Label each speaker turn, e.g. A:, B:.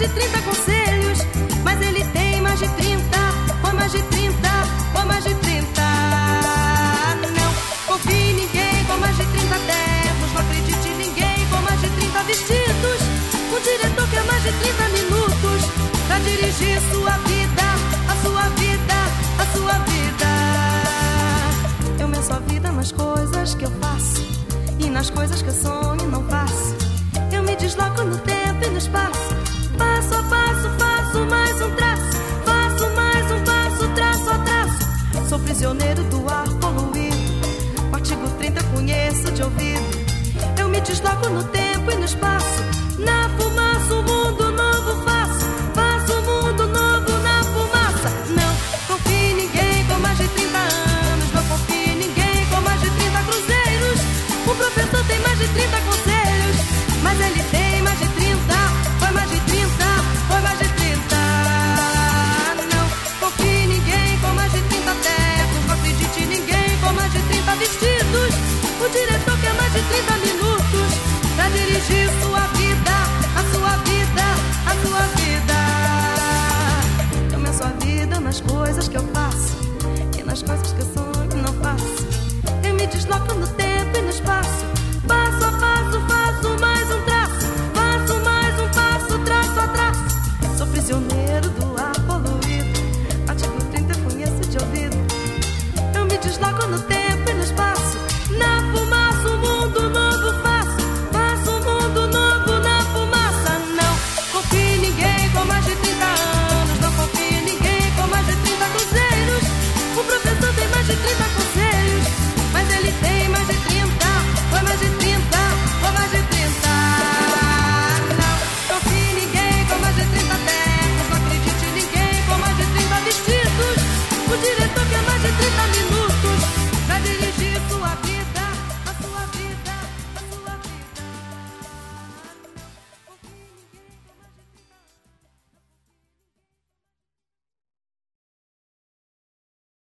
A: de 30 conselhos, mas ele tem mais de 30, ou mais de 30, ou mais de 30. Não confie em ninguém com mais de 30 ternos, não acredite em ninguém com mais de 30 vestidos. Um diretor quer mais de 30 minutos pra dirigir sua vida, a sua vida, a sua vida. Eu meço a vida nas coisas que eu faço e nas coisas que eu sonho e não faço. Eu me desloco no tempo e no espaço, passo a passo faço mais um traço, faço mais um passo, traço a traço. Sou prisioneiro do ar poluído, o artigo 30 eu conheço de ouvido. Eu me desloco no tempo e no espaço, na fumaça o mundo novo faço, faço o mundo novo na fumaça. Não confie em ninguém com mais de 30 anos, não confie em ninguém com mais de 30 cruzeiros. O professor tem mais de 30 conselhos, mas ele tem mais de 30, foi mais de 30, foi mais de 30. Não confie em ninguém com mais de 30 ternos, não acredite em ninguém com mais de 30 vestidos. O diretor quer mais de 30 minutos pra dirigir sua vida, a sua vida, a sua vida. Eu meço a vida nas coisas que eu faço e nas coisas que eu sonho e não faço. Eu me desloco